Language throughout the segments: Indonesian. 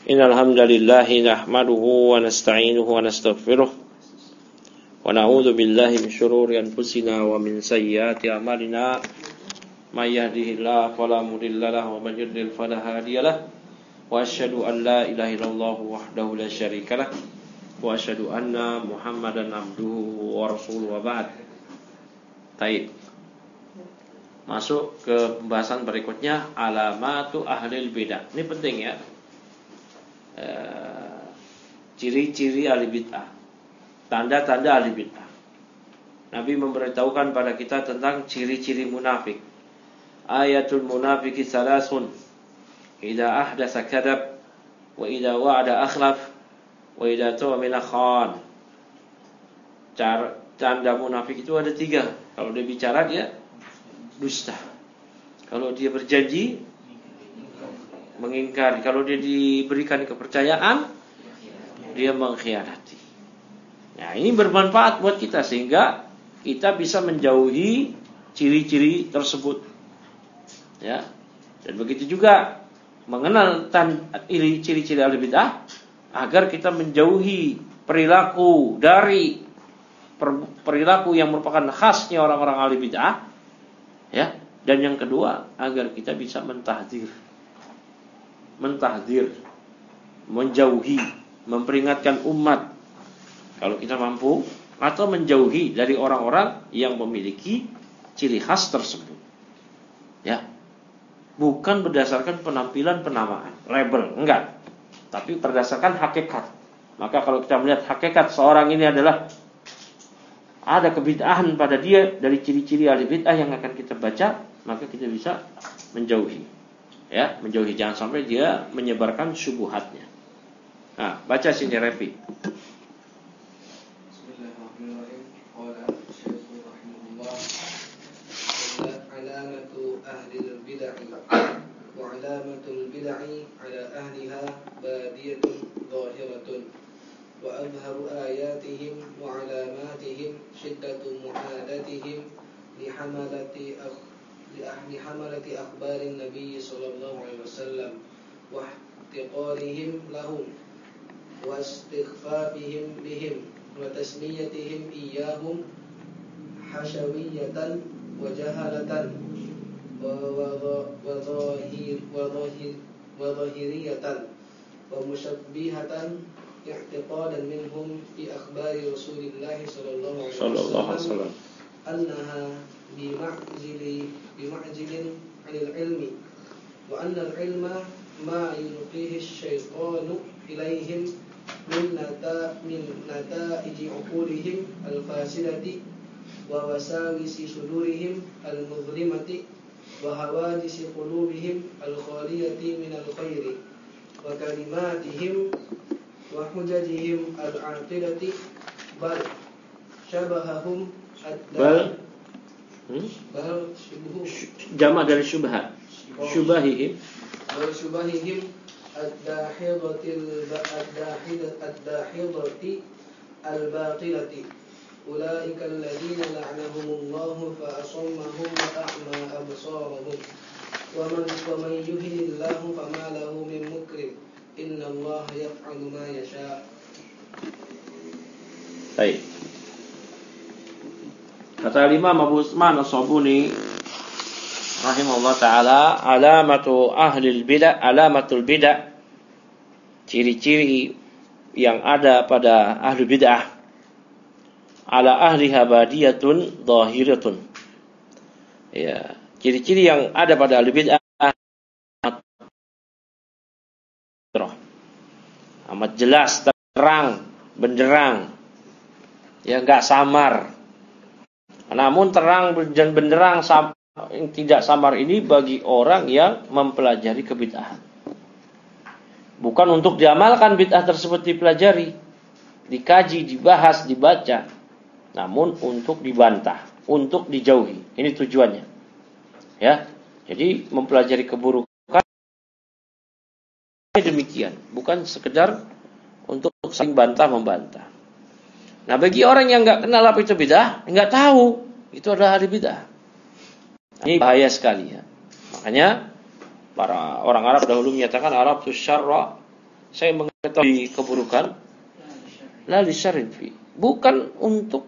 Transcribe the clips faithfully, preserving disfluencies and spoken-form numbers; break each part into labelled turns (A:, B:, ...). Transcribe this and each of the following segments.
A: Innal hamdalillahi nahmaduhu wa nasta'inuhu wa nastaghfiruh wa na'udzu billahi min shururi anfusina wa min sayyiati a'malina may yahdihillahu fala mudilla lahu wa may yudlil fala hadiyalah wa asyhadu an la ilaha illallah wahdahu la syarikalah wa asyhadu anna Muhammadan abduhu wa rasuluhu wa ba'd. Baik. Masuk ke pembahasan berikutnya, alamatu ahlil bidah. Ini penting ya. E, ciri-ciri ahli bid'ah, tanda-tanda ahli bid'ah. Nabi memberitahukan pada kita tentang ciri-ciri munafik. Ayatul munafiki salasun, idza ahdatsa kadzab, wa idza wa'ada akhlaf, wa idza tu'mina khan. Tanda munafik itu ada tiga. Kalau dia bicara dia dusta. Kalau dia berjanji mengingkari. Kalau dia diberikan kepercayaan dia mengkhianati. Nah, ini bermanfaat buat kita sehingga kita bisa menjauhi ciri-ciri tersebut. Ya. Dan begitu juga mengenal ciri-ciri ahli bid'ah agar kita menjauhi perilaku dari perilaku yang merupakan khasnya orang-orang ahli bid'ah. Ya, dan yang kedua agar kita bisa mentahdzir. Mentahdzir, menjauhi, memperingatkan umat kalau kita mampu, atau menjauhi dari orang-orang yang memiliki ciri khas tersebut. Ya. Bukan berdasarkan penampilan penamaan, label, enggak. Tapi berdasarkan hakikat. Maka kalau kita melihat hakikat seorang ini adalah ada kebid'ahan pada dia dari ciri-ciri ahli bid'ah yang akan kita baca, maka kita bisa menjauhi. Ya, menjauhi, jangan sampai dia menyebarkan syubhatnya. Nah, baca sini Repi.
B: Bismillahirrahmanirrahim. Qala Syekh rahimahullah, alamatu ahli al-bid'ah wa alamatul bid'ah ala ahliha badiyatun zahiratun wa adharu ayatihim wa alamatihim shiddatu mu'adatihim li hamalati akh لحملة أخبار النبي صلى الله عليه وسلم واحتقارهم لهم واستخفافهم بهم وتسميتهم إياهم حشوية وجهلة وظاهرية ومشبهة اعتقادا منهم في أخبار رسول الله صلى الله عليه وسلم أنها بمعزل بمعزل عن العلم وأن العلم ما يلقيه الشيطان إليهم من من نتائج عقولهم الفاسدة ووساوس صدورهم المظلمة وحوادث قلوبهم الخالية من الخير وكلماتهم وحججهم العاطلة بل شبههم
A: بل Jama' dari syubhat. Syubahihim.
B: Wa syubahihim ad-dahidatil ad-dahidati al-batilati. Ulaika alladziina la'anahumullahu fa asammahum wa a'ma absarahum. Wa man wa man yuhdilillahu fama lahu min mukrim. Innallaha yaf'alu ma yasha'.
A: Baik. Kata Imam Abu Utsman As-Sabuni rahimahullah taala, alamatu ahlil bidah, alamatul bidah, ciri-ciri yang ada pada ahli bid'ah, ala ahliha badiyatun zahiratun. Ya, ciri-ciri yang ada pada ahli bid'ah amat jelas, terang, benderang. Ya, enggak samar. Namun terang dan benderang yang tidak samar ini bagi orang yang mempelajari kebid'ahan. Bukan untuk diamalkan bid'ah tersebut dipelajari, dikaji, dibahas, dibaca, namun untuk dibantah, untuk dijauhi. Ini tujuannya. Ya. Jadi mempelajari keburukan demikian, bukan sekedar untuk saling bantah membantah. Nah, bagi orang yang enggak kenal apa itu bid'ah, enggak tahu itu adalah ahli bid'ah. Ini bahaya sekali ya. Makanya para orang Arab dahulu menyatakan Arab tu syarra saya mengetahui keburukan, la li syarrin fi, bukan untuk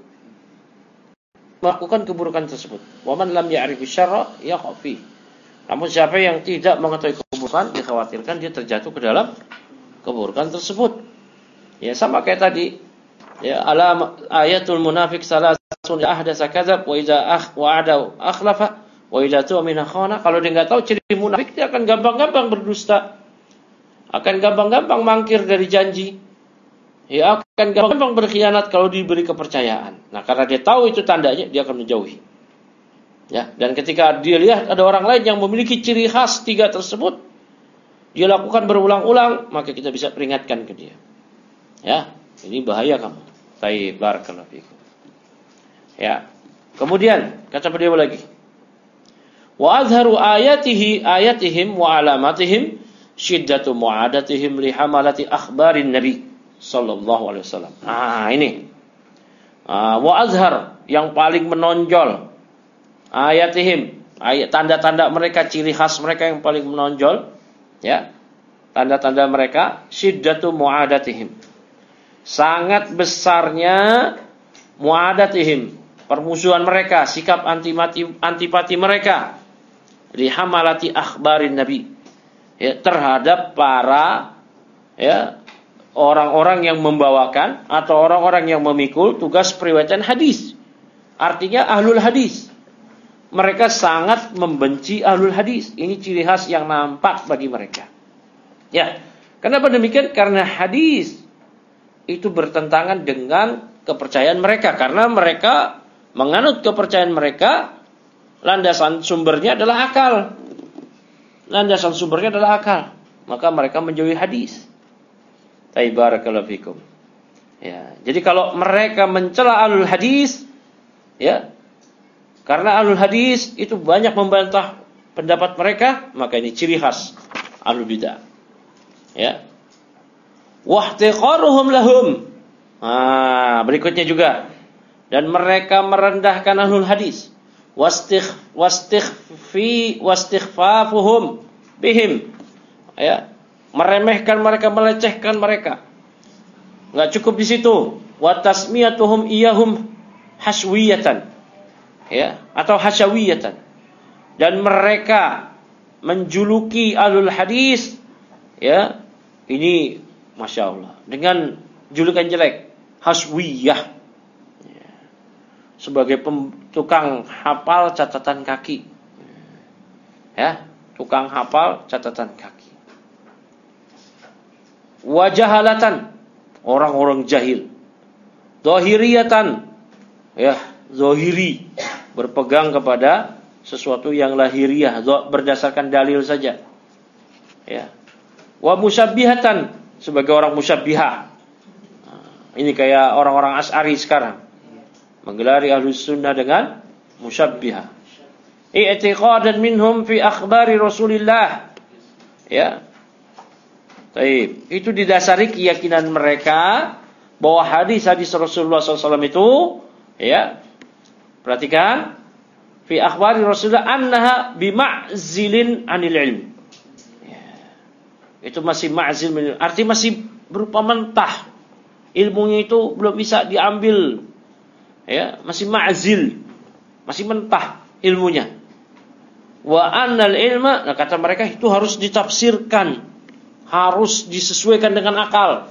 A: melakukan keburukan tersebut. Wa man lam ya'rifu syarra yaqa fi. Namun siapa yang tidak mengetahui keburukan, dikhawatirkan dia terjatuh ke dalam keburukan tersebut. Ya sama kayak tadi. Ya, alam ayatul munafiq salasun ahdasa kadzab wa idza akh wa'ada akhlafa wa idza tu'mina khana. Kalau dia enggak tahu ciri munafik, dia akan gampang-gampang berdusta. Akan gampang-gampang mangkir dari janji. Ya, akan gampang berkhianat kalau diberi kepercayaan. Nah, karena dia tahu itu tandanya, dia akan menjauhi. Ya, dan ketika dia lihat ada orang lain yang memiliki ciri khas tiga tersebut, dia lakukan berulang-ulang, maka kita bisa peringatkan ke dia. Ya, ini bahaya kamu. Baik, barakallahu fikum. Ya. Kemudian kata beliau lagi. Wa azharu ayatihi ayatihim wa alamatihim syiddatu mu'adatihim li hamalati akhbarin nabi sallallahu alaihi wasallam. Ah, ini. Ah, wa azhar yang paling menonjol ayatihim, ayat tanda-tanda mereka, ciri khas mereka yang paling menonjol, ya. Tanda-tanda mereka syiddatu mu'adatihim. Sangat besarnya mu'adatihim, permusuhan mereka, sikap antipati, antipati mereka li hamalati akhbarin nabi, ya, terhadap para ya orang-orang yang membawakan atau orang-orang yang memikul tugas periwayatan hadis. Artinya ahlul hadis. Mereka sangat membenci ahlul hadis. Ini ciri khas yang nampak bagi mereka. Ya, kenapa demikian? Karena hadis itu bertentangan dengan kepercayaan mereka, karena mereka menganut kepercayaan mereka, landasan sumbernya adalah akal. Landasan sumbernya adalah akal. Maka mereka menjauhi hadis. Barakallahu fikum. Ya, jadi kalau mereka mencela ahlul hadis, ya, karena ahlul hadis itu banyak membantah pendapat mereka, maka ini ciri khas ahlul bidah. Ya. Wahtiqaruhum lahum. Ah, berikutnya juga. Dan mereka merendahkan ahlul hadis. Wastikh wastikhfi wastighfafuhum bihim. Ya, meremehkan mereka, melecehkan mereka. Enggak cukup di situ. Wa tasmiyatuhum iyahum haswiyatan. Ya, atau hasyawiyatan. Dan mereka menjuluki ahlul hadis, ya, ini Masya Allah, dengan julukan jelek, haswiyah, ya, sebagai pem, tukang hafal catatan kaki, ya, tukang hafal catatan kaki. Wajahalatan, orang-orang jahil. Zahiriyatan, ya, zahiri, berpegang kepada sesuatu yang lahiriah, berdasarkan dalil saja. Ya. Wa musabbihatan, sebagai orang musabbihah. Ini kayak orang-orang Asy'ari sekarang, menggelari Ahlus Sunnah dengan musabbihah. I'tiqadan minhum fi akhbari Rasulillah. Ya. Baik, itu didasari keyakinan mereka bahwa hadis-hadis Rasulullah shallallahu alaihi wasallam itu, ya, perhatikan, fi akhbari Rasulullah annaha bima'zilin anil ilm. Itu masih ma'zil, arti masih berupa mentah. Ilmunya itu belum bisa diambil. Ya, masih ma'zil, masih mentah ilmunya. Wa annal ilma, nah kata mereka itu harus ditafsirkan, harus disesuaikan dengan akal.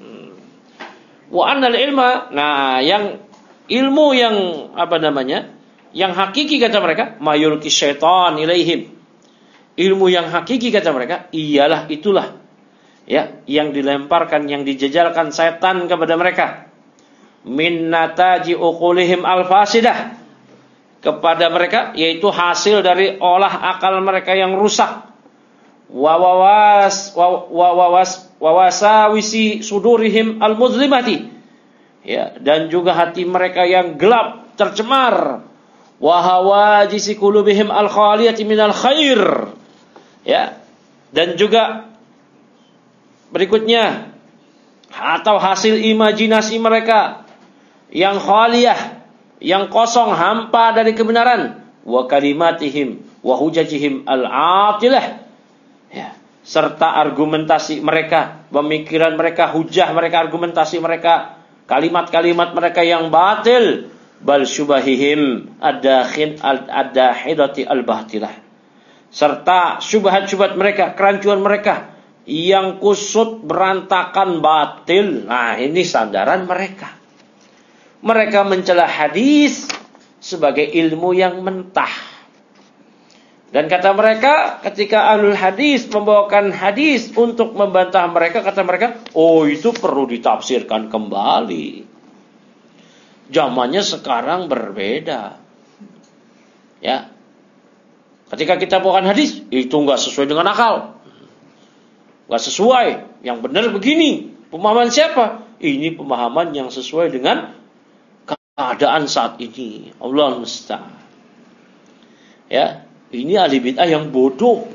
A: Wa annal ilma, nah yang ilmu yang apa namanya? Yang hakiki kata mereka, mayulki syaitan ilaihim. Ilmu yang hakiki kata mereka ialah itulah, ya, yang dilemparkan, yang dijejalkan setan kepada mereka. Min nataji uqulihim al-fasidah, kepada mereka, yaitu hasil dari olah akal mereka yang rusak. Wa wawas wa wawas wawasawisi sudurihim al-muzlimati, ya, dan juga hati mereka yang gelap, tercemar. Wa hawajisi qulubihim al-khaliyati minal khair. Ya, dan juga berikutnya, atau hasil imajinasi mereka yang khaliyah, yang kosong, hampa dari kebenaran. Wa kalimatihim wa hujajihim al-atilah, ya, serta argumentasi mereka, pemikiran mereka, hujah mereka, argumentasi mereka, kalimat-kalimat mereka yang batil, bal syubahihim ad-dakhil ad-dahidati al-batilah, serta syubhat-syubhat mereka, kerancuan mereka yang kusut, berantakan, batil. Nah, ini sandaran mereka. Mereka mencela hadis sebagai ilmu yang mentah. Dan kata mereka, ketika ahlul hadis membawakan hadis untuk membantah mereka, kata mereka, oh itu perlu ditafsirkan kembali. Zamannya sekarang berbeda. Ya. Ketika kita bawakan hadis, itu enggak sesuai dengan akal. Enggak sesuai. Yang benar begini. Pemahaman siapa? Ini pemahaman yang sesuai dengan keadaan saat ini. Allah musta'an. Ya. Ini ahli bid'ah yang bodoh.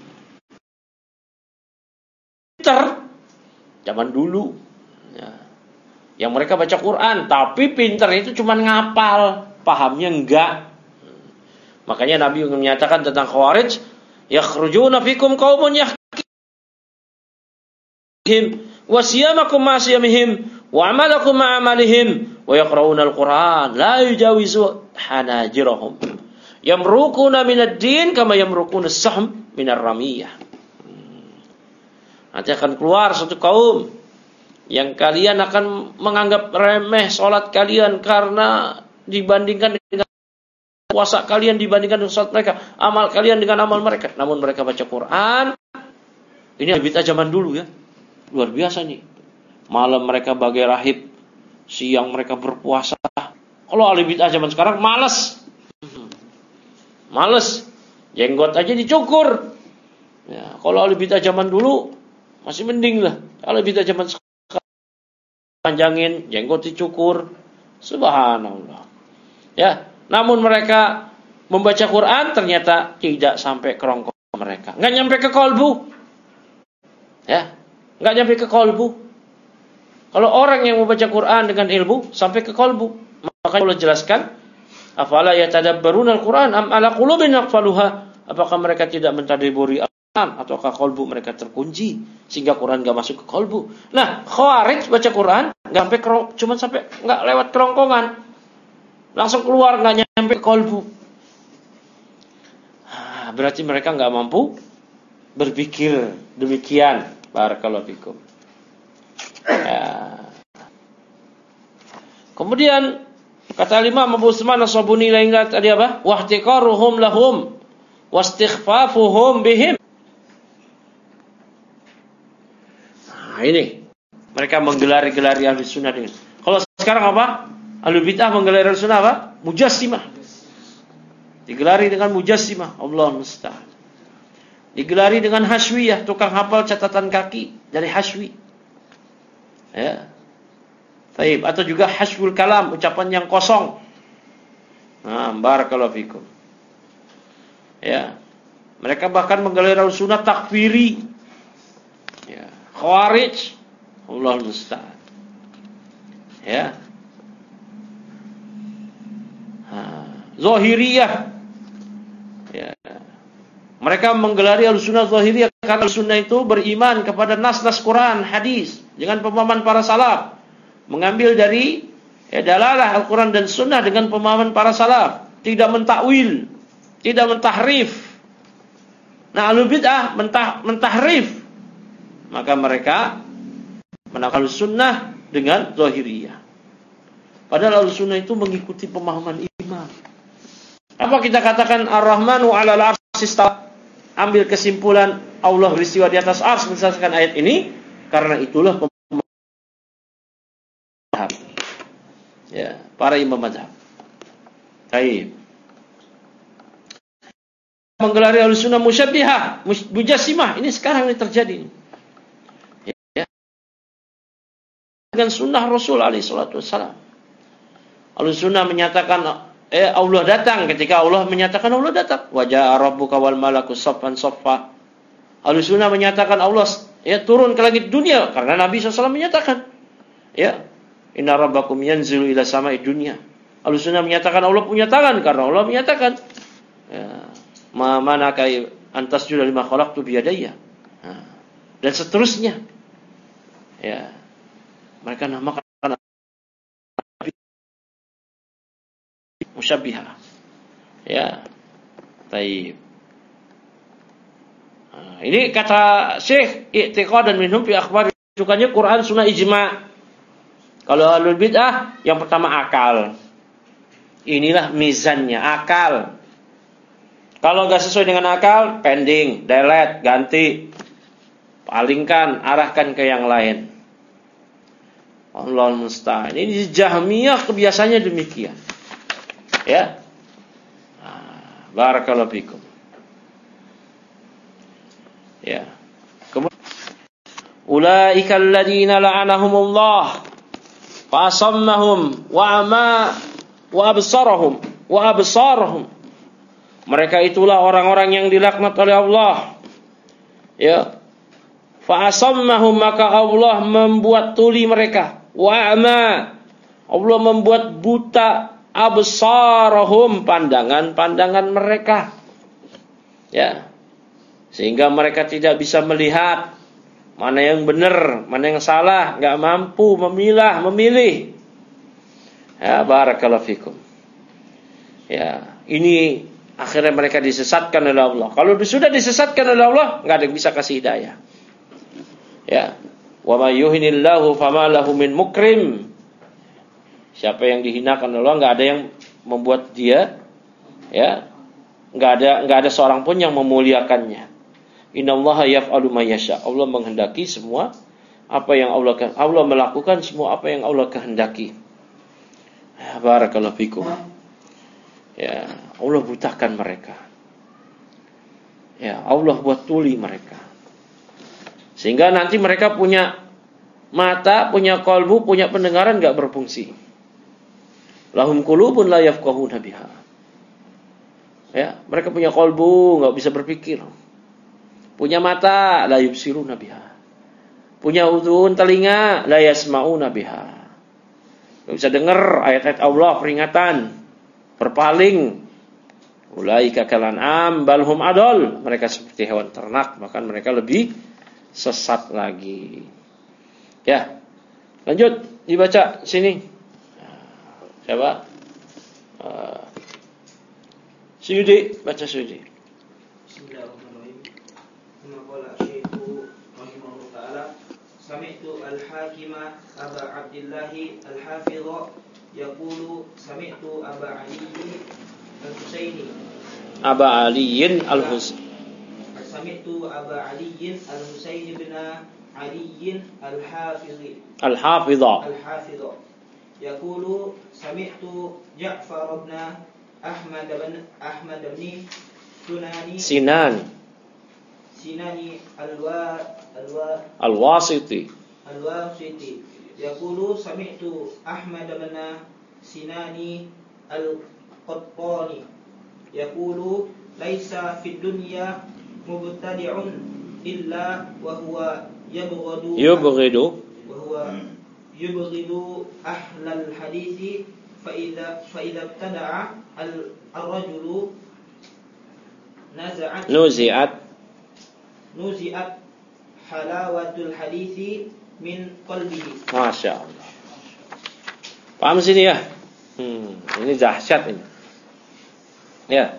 A: Pinter zaman dulu. Ya. Yang mereka baca Quran, tapi pinter itu cuma ngapal, pahamnya enggak. Makanya Nabi menyatakan tentang Khawarij, yakhrujuna fikum qaumun yahkim wa siyamakum ma siyamihim wa amalakum ma amalihim wa yaqra'una al-Quran la yujawizu hanajirahum. Yamrukuna minad din kama yamrukuna as-sahm minar ramiyah. Nanti akan keluar satu kaum yang kalian akan menganggap remeh salat kalian karena dibandingkan dengan puasa kalian, dibandingkan dengan salat mereka, amal kalian dengan amal mereka. Namun mereka baca Quran. Ini bid'ah zaman dulu ya. Luar biasa nih. Malam mereka bagai rahib, siang mereka berpuasa. Kalau ahli bid'ah zaman sekarang malas. Males, jenggot aja dicukur. Ya, kalau ahli bid'ah zaman dulu masih mending lah. Kalau bid'ah zaman sekarang panjangin, jenggot dicukur. Subhanallah. Ya, namun mereka membaca Quran ternyata tidak sampai ke rongkong mereka. Enggak nyampe ke kolbu. Ya, enggak nyampe ke kolbu. Kalau orang yang membaca Quran dengan ilmu sampai ke kolbu, maka Allah jelaskan, afala yatadabbaruna al-Quran am ala qulubin aqfaluha? Apakah mereka tidak mentadabburi Al-Quran ataukah kolbu mereka terkunci sehingga Quran enggak masuk ke kolbu? Nah, Khawarij baca Quran enggak sampai cuma sampai enggak lewat kerongkongan. Langsung keluar enggak nyampe ke kolbu. Ah, berarti mereka enggak mampu berpikir demikian. Barakallahu fikum. Ya. Kemudian kata Imam Abu Usman As-Sabuni lainnya tadi apa? Wahtiqaruhum lahum wastighfafuhum bihim. Nah, ini mereka menggelari-gelari ahli sunnah dengan. Kalau sekarang apa? Ahli bid'ah menggelari ahli sunnah apa? Mujassimah. Digelari dengan mujassimah. Allah musta'an. Digelari dengan hasywiyah, tukang hafal catatan kaki dari hasywi. Ya. Baik, atau juga hasbul kalam, ucapan yang kosong. Nah, barakallahu fikum. Ya. Mereka bahkan menggelar sunnah takfiri. Ya, Khawarij. Allah musta'an. Ya. Ha, Zahiriyah. Ya. Mereka menggelari al-sunnah zahiriyah karena al-sunnah itu beriman kepada nas-nas Quran, hadis dengan pemahaman para salaf. Mengambil dari ya, dalalah Al-Quran dan Sunnah dengan pemahaman para salaf. Tidak mentakwil, tidak mentahrif. Nah, ahlul bid'ah mentah, mentahrif. Maka mereka menakal sunnah dengan zahiriyah. Padahal al-sunnah itu mengikuti pemahaman iman. Apa kita katakan Ar-Rahmanu 'alal 'arsy istawa? Ambil kesimpulan Allah beristiwa di atas ars berdasarkan ayat ini. Karena itulah ya, para imam mazhab. Baik. Menggelari al-sunnah musyabbihah, mujassimah, ini sekarang ini terjadi. Ya. Dengan sunnah Rasul alaihi salatu wassalam. Al-sunnah menyatakan eh Allah datang, ketika Allah menyatakan Allah datang. Wa jaa rabbuka wal malaku saffan saffa. Al-sunnah menyatakan Allah ya turun ke langit dunia karena Nabi shallallahu alaihi wasallam menyatakan. Ya. Inna rabbakum yanzilu ila sama'i dunya. Al-sunnah menyatakan Allah punya tangan karena Allah menyatakan ya, ma manaka antasjuda lima khalaqtu biyadayya. Nah, dan seterusnya. Ya. Mereka namakan musyabbihah. Ya. Taib. Nah, ini kata Syekh i'tiqadan minhum fi akhbar rujukannya Quran, sunnah, ijma'. Kalau ahlul bid'ah yang pertama akal. Inilah mizannya, akal. Kalau enggak sesuai dengan akal, pending, delete, ganti. Palingkan, arahkan ke yang lain. Allahul musta'an. Ini Jahmiyah kebiasaannya demikian. Ya. Nah, barakallahu fikum. Ya. Kemudian ulaika alladziina la'anahumullah fa asammahum wa ama wa absarahum wa absarahum. Mereka itulah orang-orang yang dilaknat oleh Allah. Ya. Fa asammahum, maka Allah membuat tuli mereka. Wa ama, Allah membuat buta absarahum, pandangan-pandangan mereka. Ya. Sehingga mereka tidak bisa melihat mana yang benar, mana yang salah, enggak mampu memilah, memilih. Ya, barakallahu fikum. Ya, ini akhirnya mereka disesatkan oleh Allah. Kalau sudah disesatkan oleh Allah, enggak ada yang bisa kasih hidayah. Ya. Wa may yuhinillahu fama lahu min mukrim. Siapa yang dihinakan Allah, enggak ada yang membuat dia, ya, enggak ada enggak ada seorang pun yang memuliakannya. Innallaha yaf'alu ma yasha. Allah menghendaki semua apa yang Allah Allah melakukan semua apa yang Allah kehendaki. Ya, barakallahu fikum. Ya, Allah butakan mereka. Ya, Allah buat tuli mereka. Sehingga nanti mereka punya mata, punya kalbu, punya pendengaran enggak berfungsi. Lahum qulubun la yafqahuna biha. Ya, mereka punya kalbu, enggak bisa berpikir. Punya mata, la yubsiruna biha. Punya udhun, telinga, la yasma'una biha. Enggak bisa dengar ayat-ayat Allah, peringatan, berpaling. Ulaika kalan'am bal hum adall. Mereka seperti hewan ternak, bahkan mereka lebih sesat lagi. Ya. Lanjut dibaca sini. Coba. Uh, Suyudi, baca Suyudi.
B: Bismillahirrahmanirrahim. Kama qala Syekhu rahimahullah ta'ala, sami'tu al-Hakima Aba Abdullah al-Hafidh yaqulu sami'tu Aba Ali al-Husaini
A: Aba Ali al-Husaini
B: Sami'tu Aba Ali al-Husaini bin Ali al-Hafidh
A: al-Hafidh
B: al-Hafidh yaqulu sami'tu Ja'far bin Ahmad bin Ahmad bin Sunani
A: Sinan
B: Sinani alwa alwa
A: al-Wasiti
B: al-Wasiti yaqulu sami'tu Ahmad bin Sinani al-Qattani yaqulu laisa fid dunya mubtadi'un illa wa huwa yabghadu
A: yubghidu
B: wa huwa yubghidu ahlal hadithi fa idza fa idza ibtada'a al-rajulu naza'at
A: nuzi'at
B: nuzi'at halawatul hadithi min qalbihi.
A: Masya Allah. Paham sini ya? Hmm, ini dahsyat ini. Ya.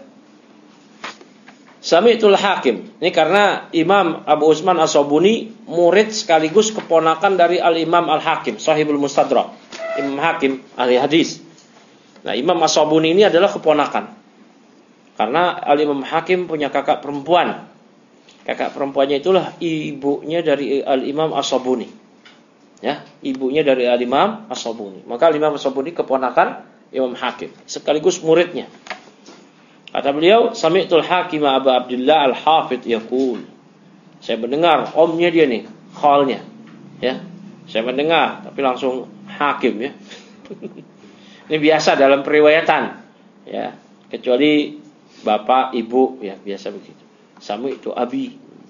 A: Sami'tul Hakim. Ini karena Imam Abu Utsman As-Sabuni murid sekaligus keponakan dari Al-Imam Al-Hakim, Sahibul Mustadrak. Imam Hakim ahli hadis. Nah, Imam As-Sabuni ini adalah keponakan. Karena Al-Imam Hakim punya kakak perempuan. Kakak perempuannya itulah ibunya dari Al-Imam As-Sabuni. Ya, ibunya dari Al-Imam As-Sabuni. Maka Al-Imam As-Sabuni keponakan Imam Hakim, sekaligus muridnya. Kata beliau, sami'tul Hakim Abu Abdullah Al-Hafidh yaqul. Saya mendengar omnya dia nih, khalnya. Ya. Saya mendengar tapi langsung Hakim ya. Ini biasa dalam periwayatan. Ya, kecuali bapak, ibu ya, biasa begitu. Sami'tu Abi.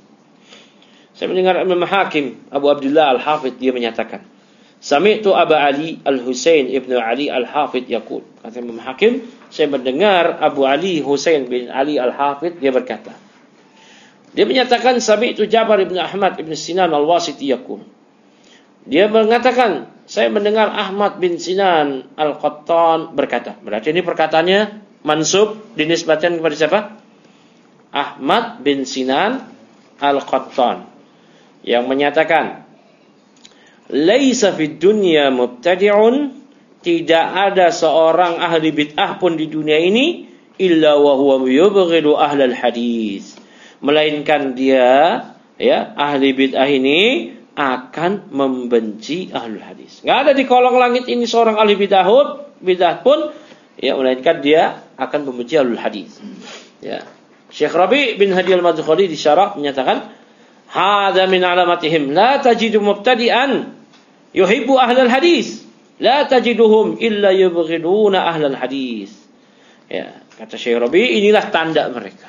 A: Saya mendengar Imam Hakim Abu Abdullah Al-Hafidh dia menyatakan, sami'tu Aba Ali Al-Husain ibnu Ali Al-Hafidh yaqul. Kata Imam Hakim, saya mendengar Abu Ali Husain bin Ali Al-Hafidh dia berkata, Dia menyatakan sami'tu Ja'far ibn Ahmad ibn Sinan al-Wasiti yaqul. Dia mengatakan, saya mendengar Ahmad bin Sinan al-Qattan berkata. Berarti ini perkataannya mansub dinisbatkan kepada siapa? Ahmad bin Sinan al-Qattan yang menyatakan, laisa fid dunya mubtadi'un, tidak ada seorang ahli bid'ah pun di dunia ini illa wa huwa yubghidu ahlal hadis, melainkan dia, ya, ahli bid'ah ini akan membenci ahlul hadis. Enggak ada di kolong langit ini seorang ahli bid'ah bid'ah pun, ya, melainkan dia akan membenci ahlul hadis. Ya. Syekh Rabi' bin Hadi al-Madkhali di syarah menyatakan, hadza min alamatihim la tajidu mubtadi'an yuhibbu ahlal hadis, la tajiduhum illa yubghiduna ahlal hadis. Ya, kata Syekh Rabi', inilah tanda mereka.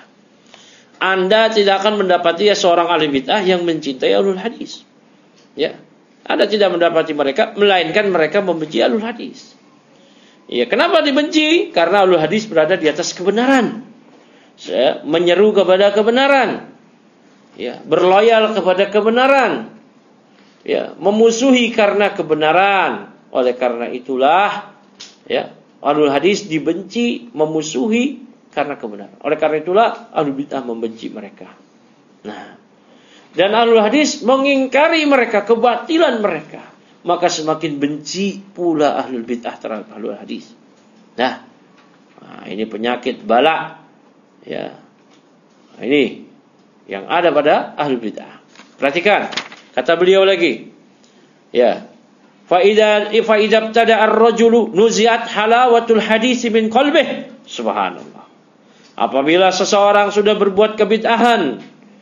A: Anda tidak akan mendapati ya seorang ahli bid'ah yang mencintai ahlul hadis. Ya, Anda tidak mendapati mereka, melainkan mereka membenci ahlul hadis. Ya, kenapa dibenci? Karena ahlul hadis berada di atas kebenaran. Ya, menyeru kepada kebenaran. Ya, berloyal kepada kebenaran. Ya, memusuhi karena kebenaran. Oleh karena itulah, ya, ahlul hadis dibenci, memusuhi karena kebenaran. Oleh karena itulah ahlul bid'ah membenci mereka. Nah, dan ahlul hadis mengingkari mereka, kebatilan mereka, maka semakin benci pula ahlul bid'ah terhadap ahlul hadis. Nah, nah ini penyakit bala, ya. Nah, ini yang ada pada ahlul bid'ah. Perhatikan, kata beliau lagi, ya, fa idza fa idza ibtada ar-rajulu nuziat halawatul hadis min qalbihi. Subhanallah. Apabila seseorang sudah berbuat kebid'ahan,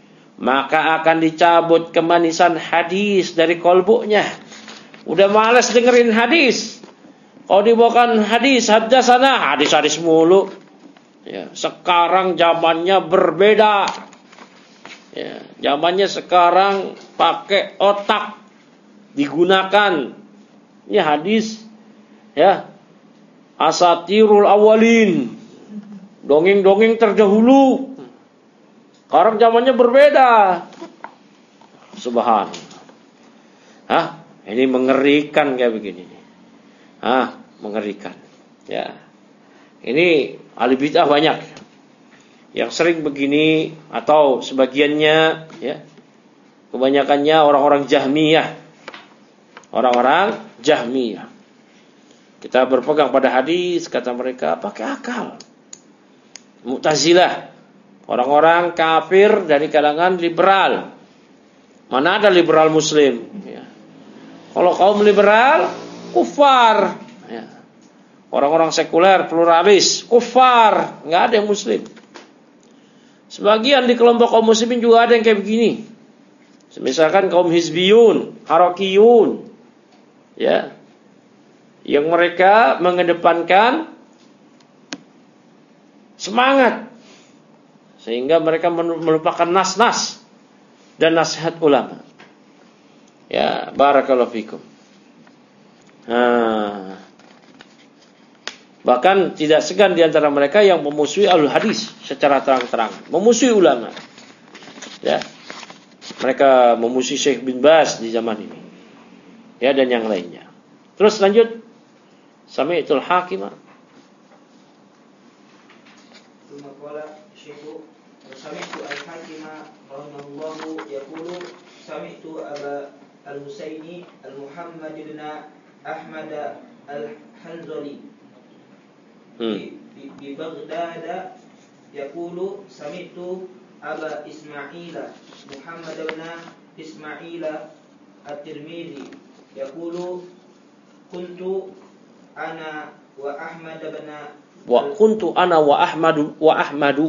A: maka akan dicabut kemanisan hadis dari kolbunya. Udah malas dengerin hadis. Kalau dibawakan hadis, haddatsana, hadis-hadis mulu. Ya, sekarang zamannya berbeda. Ya, zamannya sekarang pakai otak digunakan. Ini hadis, ya, asatirul awalin, dongeng-dongeng terdahulu. Sekarang zamannya berbeda. Subhanallah. Hah? Ini mengerikan kayak begini. Hah? Mengerikan. Ya. Ini ahli bid'ah banyak yang sering begini, atau sebagiannya, ya, kebanyakannya orang-orang Jahmiyah. Orang-orang Jahmiyah. Kita berpegang pada hadis, kata mereka, pakai akal. Mu'tazilah, orang-orang kafir dari kalangan liberal. Mana ada liberal muslim, ya. Kalau kaum liberal, kufar, ya. Orang-orang sekuler, pluralis, kufar, nggak ada yang muslim. Sebagian di kelompok kaum muslimin juga ada yang kayak begini. Misalkan kaum hizbiyun, harakiyun, ya, yang mereka mengedepankan semangat, sehingga mereka melupakan nas-nas dan nasihat ulama. Ya, barakallahu fikum. Nah, bahkan tidak segan di antara mereka yang memusuhi ahlul hadis secara terang-terangan, memusuhi ulama. Ya, mereka memusuhi Syekh bin Baz di zaman ini. Ya, dan yang lainnya. Terus lanjut, sami'tul hakimah.
C: Qala Syekhu sami'tu al-hakima rahimahullahu yaqulu sami'tu Aba al-Husaini al-Muhammad ibn Ahmad al-Hanzali di, di, di Baghdad yaqulu sami'tu Aba Ismaila Muhammad ibn Ismaila at-Tirmidzi yaqulu kuntu ana wa Ahmad ibn
A: wa kuntu ana wa Ahmadu wa Ahmadu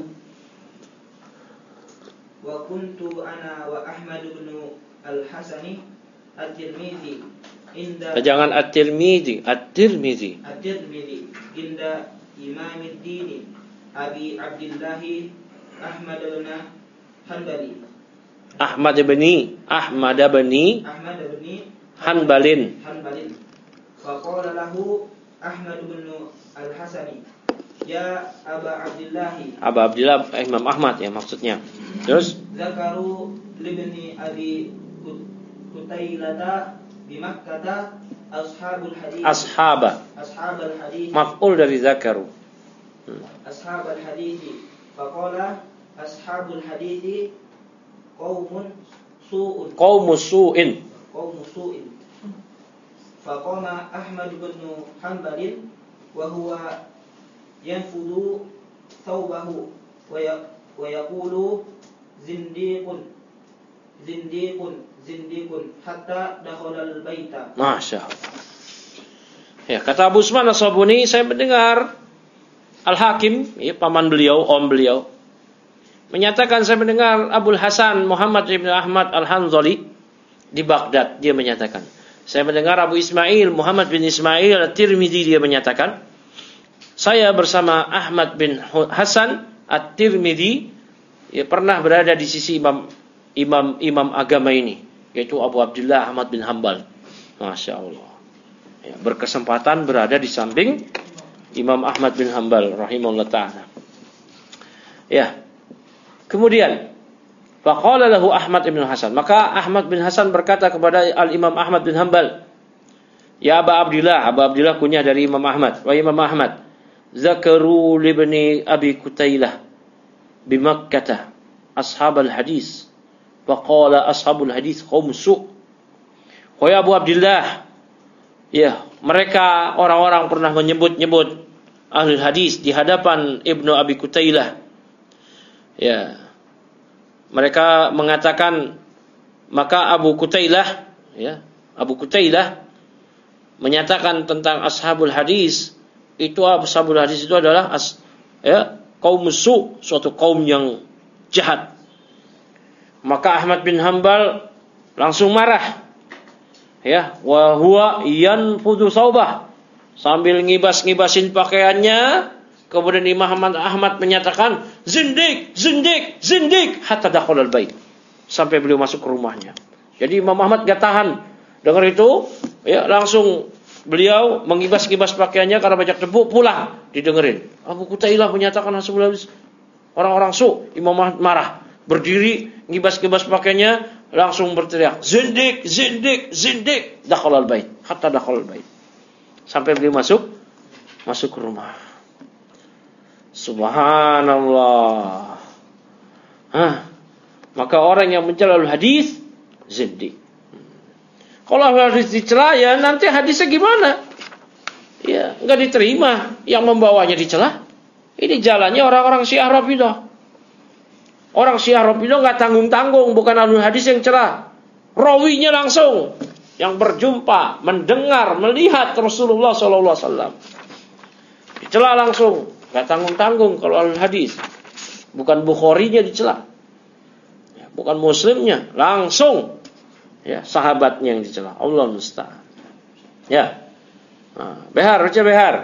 C: wa kuntu ana wa Ahmad ibn al-Hasani at-Tirmidzi inda
A: jangan at-Tirmidzi at-Tirmidzi
C: at-Tirmidzi inda Imam ad-Din Abi Abdullah Ahmad ibn Hanbali
A: Ahmad ibn Ahmad ibn
C: Ahmad ibn
A: Hanbalin
C: Hanbalin fa qala lahu Ahmad ibn al-Hasani ya Aba Abdullah
A: Aba Abdullah Imam Ahmad ya maksudnya. Terus
C: Zakaru libni Abi Kutailata di Makkah ashabul hadis.
A: Ashaba.
C: Ashabul hadis.
A: Maf'ul dari zakaru. Hmm.
C: Ashabul hadis. Faqala ashabul hadis qaumun su'un.
A: Qaumus su'in.
C: Qaumus su'in. Faqama Ahmad bin Hanbal wa huwa yanfudu thawbahu wa yaqulu zindiqun zindiqun zindiqun hatta dakhala al-baita.
A: Masya Allah. Ya, kata Abu Usman As-Sabuni, saya mendengar Al-Hakim, ya, paman beliau, om beliau, menyatakan, saya mendengar Abul Hasan Muhammad bin Ahmad Al-Hanzali di Baghdad, dia menyatakan. Saya mendengar Abu Ismail Muhammad bin Ismail At-Tirmidzi, dia menyatakan, saya bersama Ahmad bin Hasan At-Tirmidzi, ya, pernah berada di sisi imam imam imam agama ini, yaitu Abu Abdullah Ahmad bin Hanbal. Masya Allah. Ya, berkesempatan berada di samping Imam Ahmad bin Hanbal rahimahullah ta'ala. Ya. Kemudian faqala lahu Ahmad bin Hasan, maka Ahmad bin Hasan berkata kepada Al-Imam Ahmad bin Hanbal, ya Aba Abdillah, Aba Abdillah kunyah dari Imam Ahmad, wa Imam Ahmad, zakaru libni Abi Kutailah bi Makkah ashabal hadis, faqala ashabul hadis qaum su'. Wahai Abu Abdillah, ya, mereka orang-orang pernah menyebut-nyebut ahli hadis di hadapan Ibnu Abi Kutailah. Ya. Mereka mengatakan, maka Abu Kutailah, ya, Abu Kutailah menyatakan tentang ashabul hadis, itu ashabul hadis itu adalah as, ya, kaum su', suatu kaum yang jahat. Maka Ahmad bin Hanbal langsung marah. Ya, wa huwa yanfudu saubah, sambil ngibas-ngibasin pakaiannya. Kemudian Imam Ahmad menyatakan, zindik, zindik, zindik, hatta dakhala al-bait, sampai beliau masuk ke rumahnya. Jadi Imam Ahmad gak tahan dengar itu, ya, langsung beliau mengibas-ngibas pakaiannya karena banyak debu, pulang didengerin. Abu Kutailah menyatakan ashabul hadis orang-orang su'. Imam Ahmad marah, berdiri, ngibas-ngibas pakaiannya, langsung berteriak, zindik, zindik, zindik, dakhala al-bait, hatta dakhala al-bait, sampai beliau masuk masuk ke rumah. Subhanallah. Hah. Maka orang yang mencela hadis zindik. Kalau hadis dicela, ya nanti hadisnya gimana? Ya, enggak diterima, yang membawanya dicela. Ini jalannya orang-orang Syiah Rafidhah. Orang Syiah Rafidhah enggak tanggung-tanggung, bukan ahli hadis yang celah. Rawinya langsung yang berjumpa, mendengar, melihat Rasulullah sallallahu alaihi wasallam. Dicela langsung. Gak tanggung-tanggung kalau al-hadis. Bukan Bukharinya dicela, ya, bukan Muslimnya, langsung, ya, sahabatnya yang dicela. Allah musta'an. Ya. Nah, Behar, baca Behar.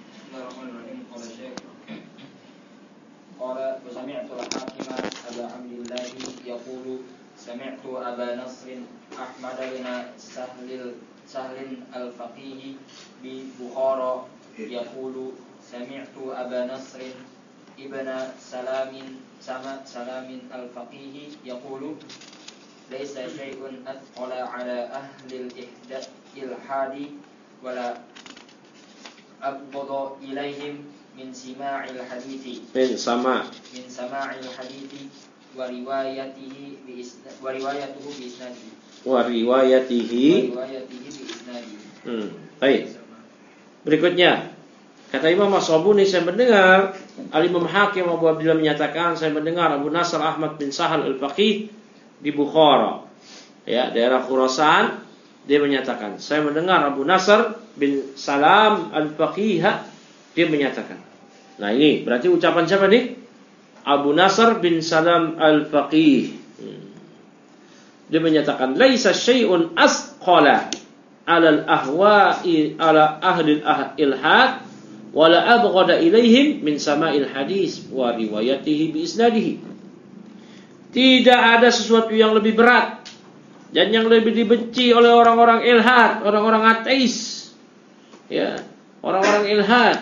D: Qala wa sami'tu al-Hakim Aba Abdillah yaqulu sami'tu Aba Nasr Ahmad bin Sahlil Sahlin al-Faqih bi Bukhara yaqulu sami'tu Aba Nasr ibn Salamin sama Salamin al-Faqih yaqulu laysa syai'un athqala ala ahli al-ihdath il-hadi wala abghada ilaihim min sima'il hadithi
A: min sama
D: min sama'il hadithi wa riwayatihi bi isnad wa riwayatuhu bi isnadihi
A: wa riwayatihi
D: wa riwayatihi bi isnadihi.
A: Hmm, baik. Berikutnya kata Imam As-Sabuni, saya mendengar Al-Imam Hakim Abu Abdillah menyatakan, saya mendengar Abu Nasr Ahmad bin Sahal Al-Faqih di Bukhara, ya, daerah Khurasan. Dia menyatakan, saya mendengar Abu Nasr bin Salam Al-Faqih, dia menyatakan. Nah, ini berarti ucapan siapa nih? Abu Nasr bin Salam Al-Faqih. hmm. Dia menyatakan, laisa syai'un asqala 'ala al-ahwa'i 'ala ahli al-ilhad wala abghada ilaihim min sama'il hadis wa riwayatihi bi isnadihi. Tidak ada sesuatu yang lebih berat dan yang lebih dibenci oleh orang-orang ilhad, orang-orang ateis. Ya, orang-orang ilhad,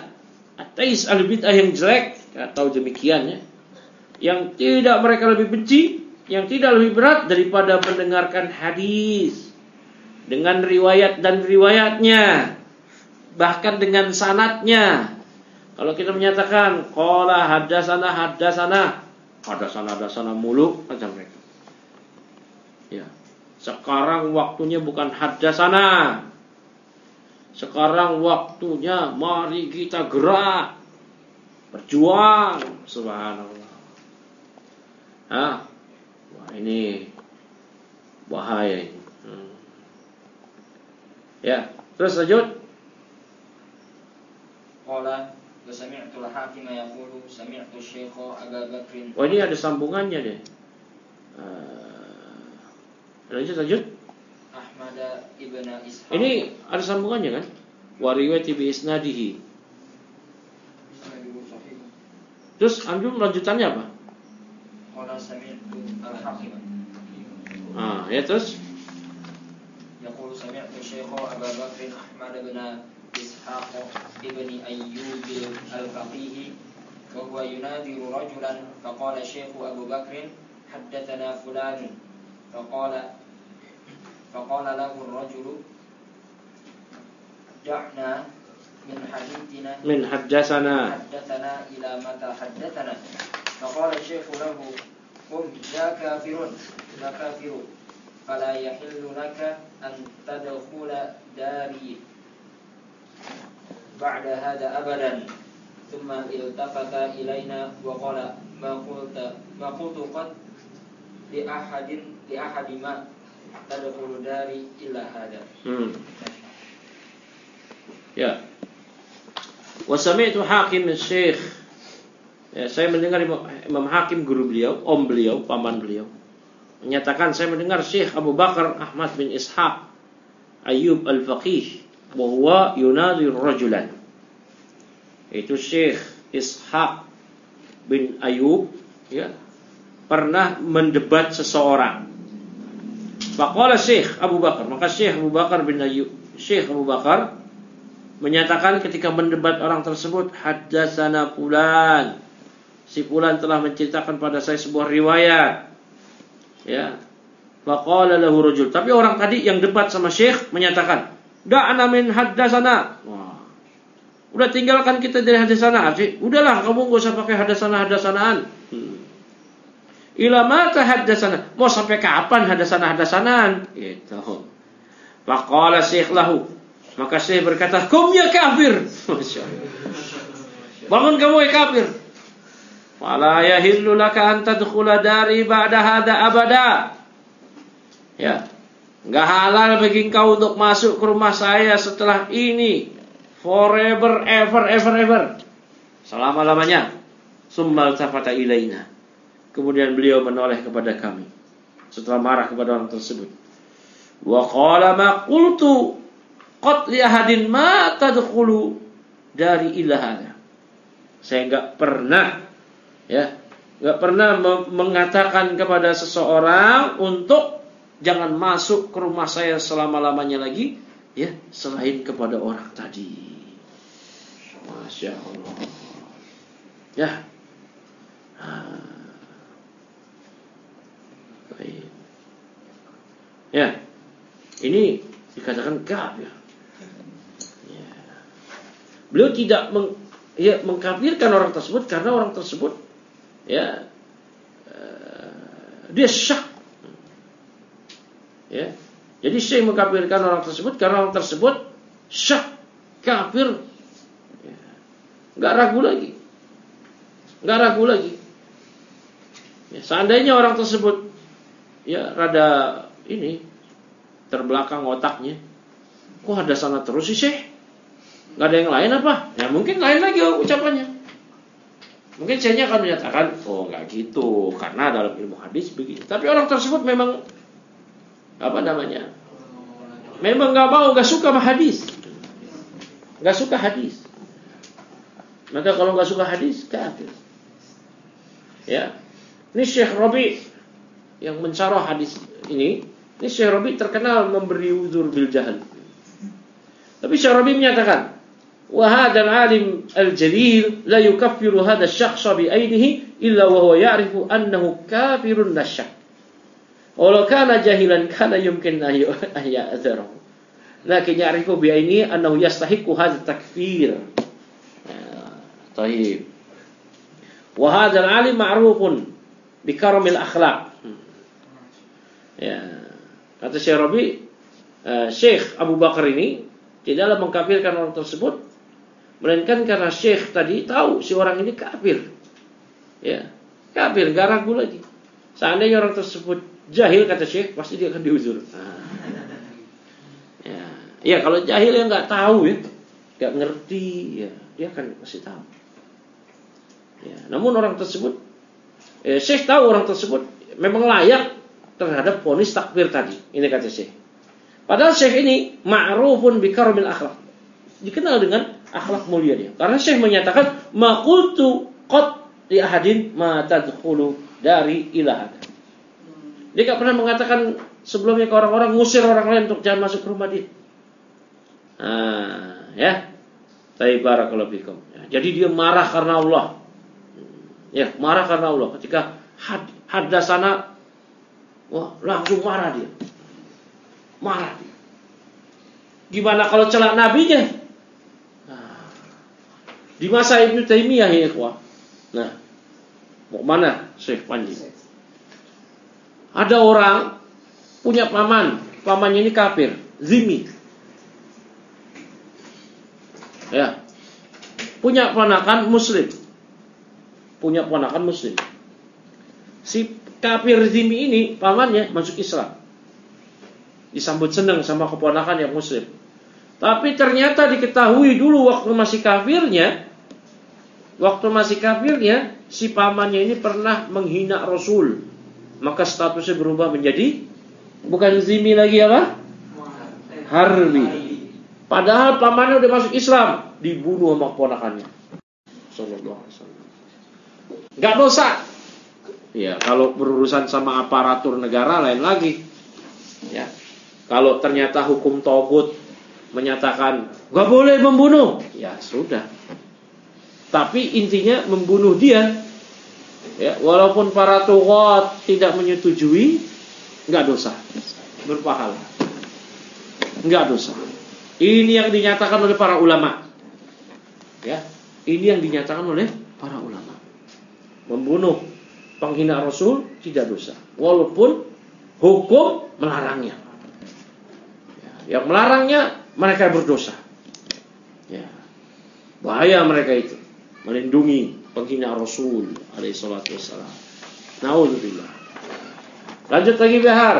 A: ateis, ahli bid'ah yang jelek, atau demikian, ya. Yang tidak mereka lebih benci yang tidak lebih berat daripada mendengarkan hadis dengan riwayat dan riwayatnya, bahkan dengan sanadnya. Kalau kita menyatakan qala haddatsana haddatsana, haddatsana haddatsana mulu macam mereka. Ya. Sekarang waktunya bukan haddatsana. Sekarang waktunya mari kita gerak, berjuang. Subhanallah. Hah? Wah, ini bahaya ini. Hmm. Ya, terus lanjut.
D: Qala wa sami'tu al-hakim yaqulu sami'tu Syekh Abu Bakr.
A: Oh, ini ada sambungannya deh. Uh, lanjut lanjut.
D: Ahmad ibn Ishaq.
A: Ini ada sambungannya kan? Wa riwayati bi isnadihi. Terus anjum lanjutannya apa?
D: Qala sami'tu al-hakim.
A: Ah, ya terus.
D: Yaqulu sami'tu Syekh Abu Bakr Ahmad ibn Ishaq ibn Ayyub al-Faqih wa huwa yunadiru rajulan faqala Syekh Abu Bakr haddatsana fulan faqala faqala lahu ar-rajulu da'na min hadithina
A: min haddatsana
D: haddatsana ila mata haddatsana faqala Syekh lahu qum ya kafirun ya kafirun fala yahillu laka an tadkhula dari بعد هذا أبدا ثم التفت إلينا وقال ما قلت ما قلت قد لأحد لأحد ما تدخل داري إلا هذا.
A: Hmm. Ya. Wa sami'tu Hakim Syekh. Ya, saya mendengar Imam Hakim guru beliau, om beliau, paman beliau, menyatakan saya mendengar Syekh Abu Bakar Ahmad bin Ishaq Ayyub al-Faqih bahwa yunadi rajulan, itu Syekh Ishaq bin Ayyub, ya, pernah mendebat seseorang. Faqala Syekh Abu Bakar, maka Syekh Abu Bakar bin Ayyub, Syekh Abu Bakar menyatakan ketika mendebat orang tersebut, haddatsana fulan, si fulan telah menceritakan pada saya sebuah riwayat. Ya. Faqala lahu rajul, tapi orang tadi yang debat sama Syekh menyatakan, da'na min haddatsana. Wah. Udah tinggalkan kita dari haddatsana. Arti, udahlah kamu enggak usah pakai haddatsana haddatsanaan. Hmm. Ila mata haddatsana. Mau sampai kapan haddatsana haddatsanaan? Gitu. Faqala Syekh lahu, maka Syekh berkata, "Kum ya kafir." Masyaallah. Bangun kamu ya kafir. Wala yahillu laka an tadkhula dari ba'da hada abada. Ya. Enggak halal bagi engkau untuk masuk ke rumah saya setelah ini, forever ever ever ever, selama-lamanya. Summal tafata ilaina. Kemudian beliau menoleh kepada kami setelah marah kepada orang tersebut. Wa qala ma qultu qad li ahadin ma tadkhulu dari illa hada. Saya enggak pernah, ya, enggak pernah mengatakan kepada seseorang untuk jangan masuk ke rumah saya selama-lamanya lagi, ya, selain kepada orang tadi. Masya Allah. Ya. Baik. Ya. Ini dikatakan kafir. Ya. Beliau tidak meng, ya, mengkafirkan orang tersebut karena orang tersebut, ya, uh, dia syak. Ya. Jadi Syekh mengkafirkan orang tersebut karena orang tersebut syak, kafir, ya. Nggak ragu lagi, nggak ragu lagi. Ya, seandainya orang tersebut, ya, rada ini terbelakang otaknya, kok ada sana terus sih Syekh? Nggak ada yang lain apa? Ya mungkin lain lagi ucapannya. Mungkin Syekhnya akan menyatakan, oh nggak gitu, karena dalam ilmu hadis begitu. Tapi orang tersebut memang apa namanya, memang nggak mau, nggak suka sama hadis, nggak suka hadis. Maka kalau nggak suka hadis, kafir. Ya, ini Syekh Rabi yang mensyarah hadis ini. Ini Syekh Rabi terkenal memberi uzur bil jahal. Tapi Syekh Rabi menyatakan, wa hadzal alim al-jalil la yukaffiru hadha asy-syakhsa bi ainihi illa wa huwa ya'rifu annahu kafirun nasyak. Walau kana jahilan kana yumkin ayu ayadzarahu. Lakin ya'rifu bi ainihi annahu yastahiqu hadha takfir. Baik. Wa hadzal alim ma'rufun bi karamil akhlaq. Ya. Kata Syekh Rabi, uh, Syekh Abu Bakar ini tidaklah mengkafirkan orang tersebut, melainkan karena Syekh tadi tahu si orang ini kafir. Ya, kafir, enggak ragu lagi. Seandainya orang tersebut jahil, kata Syekh, pasti dia akan diuzur. Nah. Ya. Ya, kalau jahil yang enggak tahu ya, enggak ngerti, ya, dia akan kasih tahu. Ya, namun orang tersebut, eh, Syekh tahu orang tersebut memang layak terhadap vonis takfir tadi. Ini kata Syekh. Padahal Syekh ini ma'rufun bi karamil akhlak. Dikenal dengan akhlak mulia dia. Karena Syekh menyatakan maqultu qad li ahadin ma tadkhulu dari ila hada. Dia enggak pernah mengatakan sebelumnya ke orang-orang ngusir orang lain untuk jangan masuk ke rumah dia. Nah, ya. Tayyib barakallahu fikum. Ya, jadi dia marah karena Allah. Ya, marah karena Allah. Ketika had, hadasana, wah, langsung marah dia. Marah dia. Gimana kalau celak nabinya? Nah, di masa Ibnu Taimiyah ya, ikhwah. Nah, mau mana Syekh Panji? Ada orang punya paman, pamannya ini kafir, zimmi. Ya. Punya ponakan muslim. Punya ponakan muslim. Si kafir zimmi ini pamannya masuk Islam. Disambut senang sama keponakan yang muslim. Tapi ternyata diketahui dulu waktu masih kafirnya, waktu masih kafirnya si pamannya ini pernah menghina Rasul. Maka statusnya berubah menjadi bukan zimmi lagi apa? Harbi. Padahal pamannya udah masuk Islam, dibunuh sama keponakannya. Sallallahu alaihi wasallam. Enggak dosa. Ya, kalau berurusan sama aparatur negara lain lagi. Ya. Kalau ternyata hukum tauhid menyatakan enggak boleh membunuh, ya sudah. Tapi intinya membunuh dia. Ya, walaupun para tughat tidak menyetujui, enggak dosa. Berpahala. Enggak dosa. Ini yang dinyatakan oleh para ulama. Ya, ini yang dinyatakan oleh para ulama. Membunuh penghina Rasul tidak dosa, walaupun hukum melarangnya. Ya, yang melarangnya mereka berdosa. Ya, bahaya mereka itu melindungi penghina Rasul alaihi salatu wassalam. Nauzubillah. Lanjut lagi Bahar.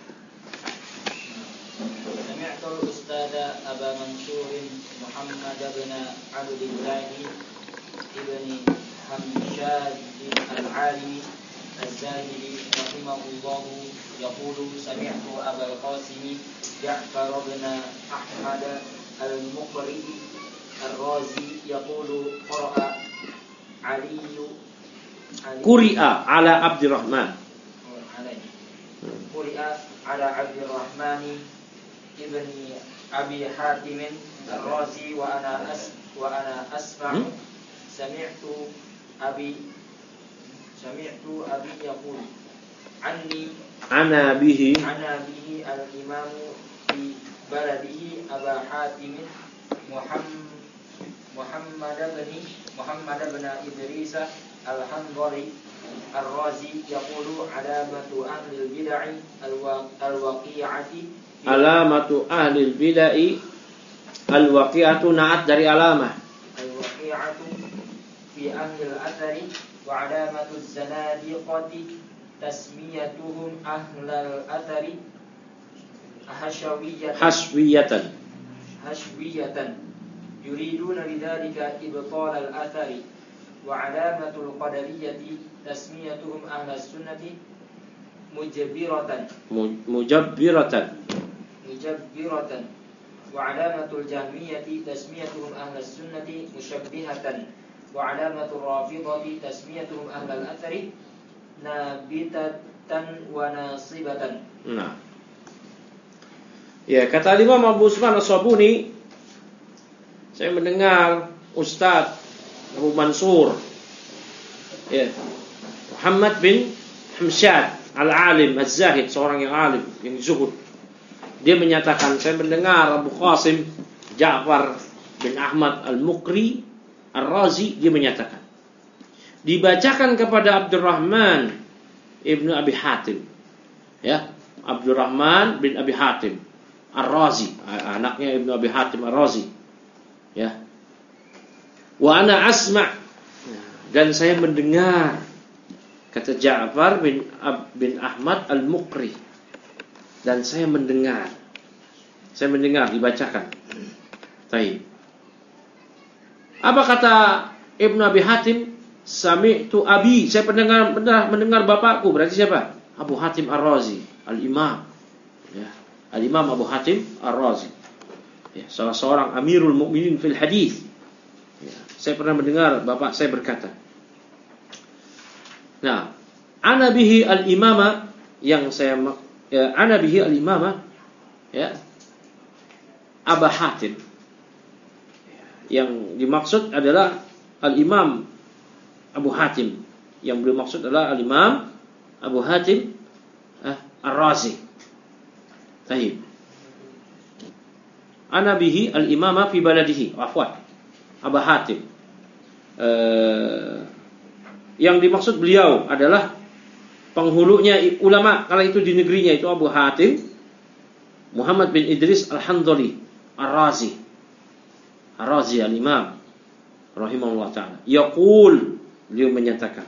D: Aba Mansur Muhammad bin Abdullah ibn Hamshad al-Alimi al-Zahiri rahimahullah yaqulu sami'tu Aba al-Qasim Ja'far bin Ahmad al-Muqri al-Razi yaqulu qara'a Ali
A: Quri'a ala Abdurrahman
D: Quri'a ala Abdurrahman ibn Abi Hatim Ar-Razi wa ana as wa ana asma'u hmm? sami'tu abi sami'tu abi yaqul anni
A: ana bihi
D: ana bihi al-imam fi baladihi Aba Hatim Muhammad Muhammad bin Muhammad bin Idris al-Hanbali Ar-Razi yaqulu alamatu ahli al-bid'ah al-waqi'ati
A: alamatu ahli bid'ah al-waqi'atu na'at dari alamah
D: al-waqi'atu fi ahli al-athari wa alamatu az-zanadiqati tasmiyatuhum ahli al-athari hashawiyatan
A: haswiyatan
D: hashwiyatan yuriduna bidzalika ibtal al-athari wa alamatu al-qadariyyati tasmiyatuhum ahli as-sunnati mujabbiratan
A: mujabbiratan
D: mujabbiratan wa alamatul jahmiyati tasmiyatuhum ahlus sunnati musyabbihatan wa alamatul rafidhati tasmiyatuhum ahlul athari nabitatan wa nasibatan.
A: Nah, ya kata Imam Abu Usman As-Sabuni, saya mendengar Ustaz Abu Mansur ya Muhammad bin Hamshad al-alim az-zahid, seorang yang alim, yang zuhud. Dia menyatakan, saya mendengar Abu Qasim Ja'far bin Ahmad al-Muqri Ar-Razi, dia menyatakan, dibacakan kepada Abdurrahman ibnu Abi Hatim, ya, Abdurrahman bin Abi Hatim Ar-Razi, anaknya Ibnu Abi Hatim Ar-Razi, ya. Wa ana asma', dan saya mendengar, kata Ja'far bin Ab, bin Ahmad Al-Muqri, dan saya mendengar, saya mendengar dibacakan. Baik. Apa kata Ibnu Abi Hatim? Sami'tu abi, saya mendengar mendengar bapakku. Berarti siapa? Abu Hatim Ar-Razi, Al-Imam, ya. Al-Imam Abu Hatim Ar-Razi, ya, salah seorang Amirul Mukminin fil hadis. Ya, saya pernah mendengar bapak saya berkata. Nah, ana bihi al-imama, yang saya ya, ana bihi al-imama, ya, Abu Hatim. Yang dimaksud adalah Al-Imam Abu Hatim. Yang beliau maksud adalah Al-Imam Abu Hatim eh, Ar-Razi. Baik. Ana bihi al-imama fi baladihi. Afwan. Abu Hatim. Eh, yang dimaksud beliau adalah penghulunya ulama kala itu di negerinya, itu Abu Hatim Muhammad bin Idris Al-Handali Ar-Razi. Ar-Razi al-Imam rahimahullah ta'ala. Yaqul, beliau menyatakan,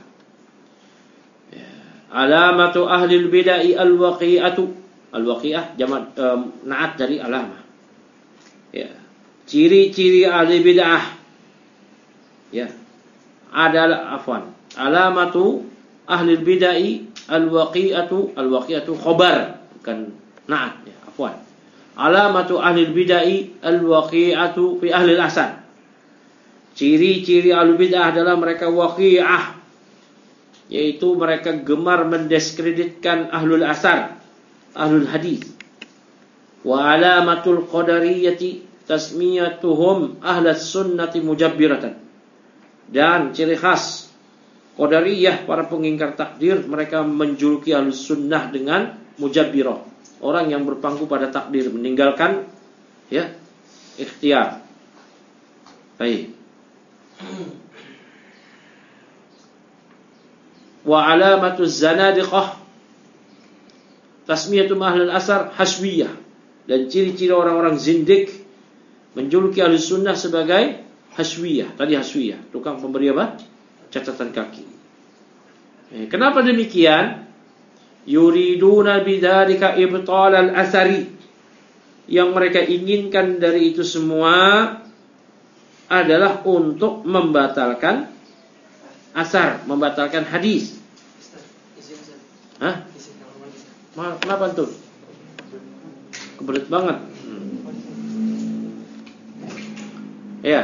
A: alamatu ahli al-bid'ah al-waqi'atu. Al-waqi'ah jamak um, naat dari alamah. Ya. Ciri-ciri ahli bid'ah, ya, adalah afwan. Alamatu ahli al-bid'ah al-waqi'atu. Al-waqi'atu khabar, bukan naat, ya, afwan. Alamatu ahli al-bid'ah al-waqi'atu fi ahli al-asar. Ciri-ciri ahli bid'ah adalah mereka waqi'ah, yaitu mereka gemar mendiskreditkan ahlul asar, ahlul hadis. Wa alamatul qadariyati tasmiyatuhum ahlas sunnati mujabbiratan. Dan ciri khas qadariyah, para pengingkar takdir, mereka menjuluki ahlus sunnah dengan mujabbirah, orang yang berpangku pada takdir, meninggalkan, ya, ikhtiar. Baik. Wa alamatu zanadiqah tasmiyatu ahlul asar haswiyah. Dan ciri-ciri orang-orang zindik menjuluki ahlus sunnah sebagai haswiyah. Tadi haswiyah, tukang pemberi apa? Catatan kaki. Eh, kenapa demikian? Yuriduna bidzalika ibtal al-asari. Yang mereka inginkan dari itu semua adalah untuk membatalkan asar, membatalkan hadis. Hah? Kenapa tuh? Kebelet banget. Hmm. Ya.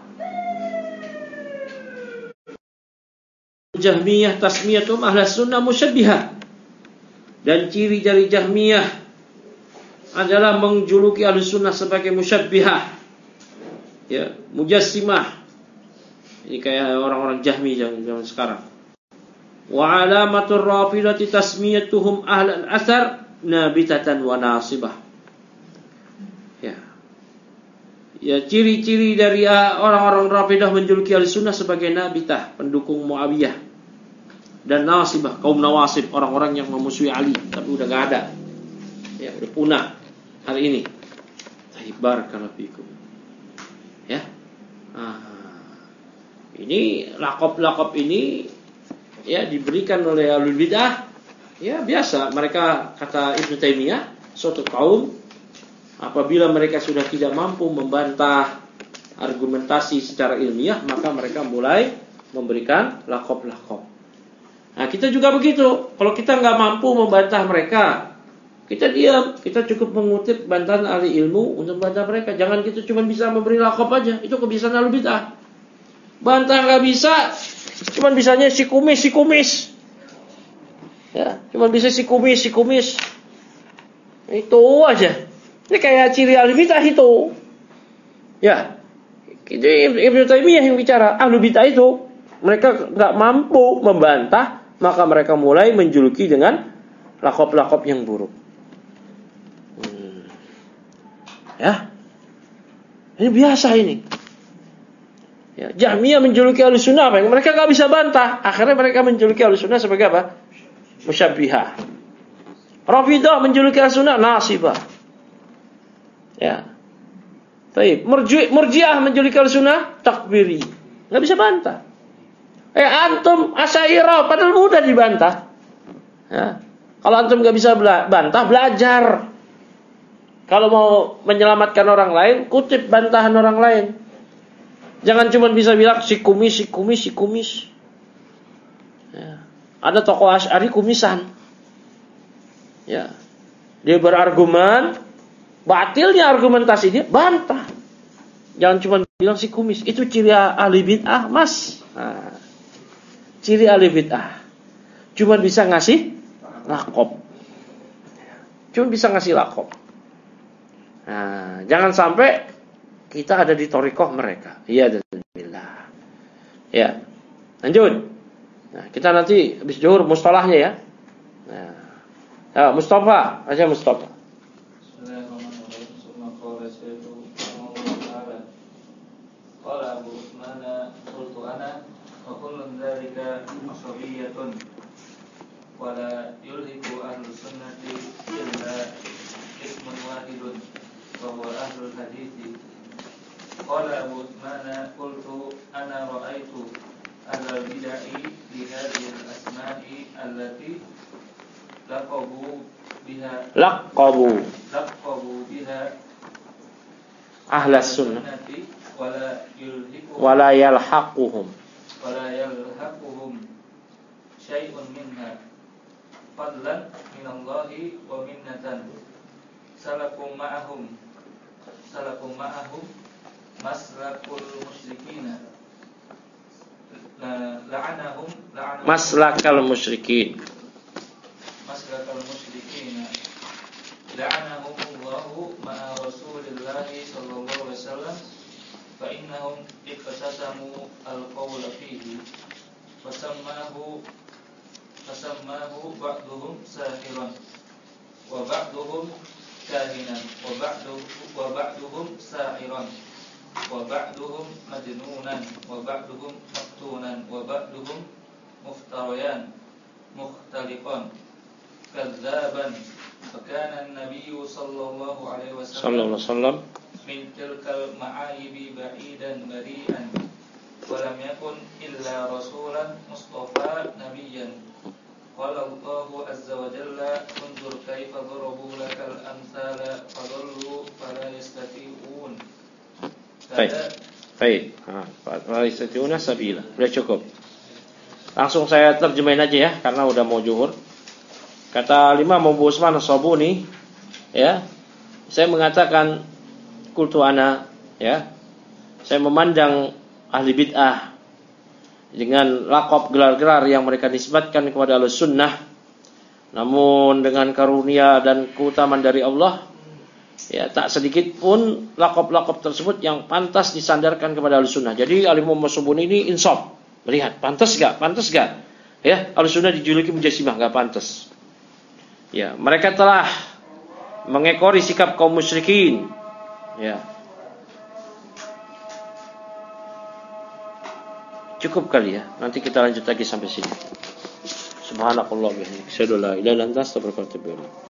A: Jahmiyah tasmiyatum ahlas sunnah musyabbihah. Dan ciri dari Jahmiyah adalah menjuluki ahlus sunnah sebagai musyabbihah, ya, mujassimah. Ini kayak orang-orang Jahmi zaman sekarang. Wa alamatur rafidati tasmiyatuhum ahlal asar nabitatan wa nasibah. Ya. Ya, ciri-ciri dari orang-orang Rafidah menjuluki Ahlussunnah sebagai nabitah, pendukung Muawiyah, dan nasibah, kaum Nawasib, orang-orang yang memusuhi Ali, tapi udah gak ada. Ya, udah punah hari ini. Barakallahu fikum. Ya. Ah. Ini lakop-lakop ini, ya, diberikan oleh ahlul bidah. Ya, biasa mereka, kata Ibnu Taimiyah, suatu kaum apabila mereka sudah tidak mampu membantah argumentasi secara ilmiah, maka mereka mulai memberikan lakop-lakop. Nah, kita juga begitu. Kalau kita nggak mampu membantah mereka, kita diam. Kita cukup mengutip bantahan ahli ilmu untuk membantah mereka. Jangan kita cuma bisa memberi lakop aja. Itu kebiasaan ahlul bidah. Bantah nggak bisa, cuma bisanya si kumis, si kumis. Ya, cuma bisa si kumis, si kumis. Itu aja. Ini kayak ciri ahli bidah itu. Ya, itu Ibnu Taimiyah yang bicara. Ahli bidah itu mereka nggak mampu membantah, maka mereka mulai menjuluki dengan lakop-lakop yang buruk. Hmm. Ya, ini biasa ini. Ya, Jahmiyah menjuluki Ahlussunnah apa? Mereka nggak bisa bantah. Akhirnya mereka menjuluki Ahlussunnah sebagai apa? Musyabbihah. Rafidhah menjuluki Ahlussunnah nasibah. Ya. Baik, Murji, Murji'ah menjuluki Ahlussunnah takbiri. Nggak bisa bantah. Eh antum Asy'ariyah padahal mudah dibantah. Ya. Kalau antum nggak bisa bela- bantah, belajar. Kalau mau menyelamatkan orang lain, kutip bantahan orang lain. Jangan cuma bisa bilang si kumis, si kumis, si kumis. Ya. Ada tokoh Asy'ari kumisan. Ya. Dia berargumen, batilnya argumentasi dia, bantah. Jangan cuma bilang si kumis. Itu ciri ahli bid'ah, Mas. Nah. Ciri ahli bid'ah. Cuma bisa ngasih lakop. Cuma bisa ngasih lakop. Nah, jangan sampai kita ada di thariqah mereka. Iya, alhamdulillah. Ya. Lanjut. Nah, kita nanti habis zuhur mustalahnya ya. Nah. Ya, Mustafa, aja Mustafa.
E: Bismillahirrahmanirrahim. Summa qala sayyidul ta'ala. Qala Abu Utsman qultu ana wa kullu dzalika asabiyatun wa la yulhiku ahlus sunnati illa ismun wahidun wa huwa ahlul hadithi. Qala Abu Utsman qultu ana ra'aitu ahlal bid'ah bi hadhihi al-asma'i allati laqabu biha
A: Laqabu
E: laqabu biha
A: ahlas sunnah
E: wala yulhiquhum
A: wala yalhaquhum
E: wala yalhaquhum syai'un minha fadlan minallahi wa minnatan salakum ma'ahum salakum ma'ahum maslakul musyrikina la'anahum la'anahum
A: maslakal musyrikin
E: maslakal musyrikina la'anahumullahu ma'a rasulillahi sallallahu alaihi wasallam fa innahum iqtasamu al-qawla fihi fasammahu fasammahu ba'duhum sahiran wa ba'duhum kahinan wa ba'duhum wa ba'duhum sa'iran wa ba'duhum majnunan wa ba'duhum maftunan wa ba'duhum muftariyan mukhtaliqan kadzaban fakana an-nabiyyu sallallahu alaihi
A: sallallahu
E: wasallam
A: alaihi wasallam
E: min tilkal ma'ayibi ba'idan bari'an wa lam yakun illa rasulan mustafa nabiyyan qala Allahu azza wa jalla unzur kaifa darabu lakal amsala fadallu fala yastati'un.
A: Baik. Baik. Ha, fala yastati'una sabila. Sudah cukup. Langsung saya terjemahin aja ya karena udah mau zuhur. Kata Imam Abu Utsman As-Sabuni, ya, saya mengatakan kultu ana, ya, saya memandang ahli bid'ah dengan lakop gelar-gelar yang mereka nisbatkan kepada Ahlussunnah, namun dengan karunia dan keutamaan dari Allah, ya, tak sedikit pun lakop-lakop tersebut yang pantas disandarkan kepada Ahlussunnah. Jadi Al-Imam As-Sabuni ini insaf, melihat pantas gak, pantas gak, ya, Ahlussunnah dijuluki mujassimah, gak pantas. Ya, mereka telah mengekori sikap kaum musyrikin. Ya. Cukup kali ya. Nanti kita lanjut lagi sampai sini. Subhanallah wa bihamdihi, asyhadu an la ilaha illa anta, astaghfiruka wa atubu ilaik.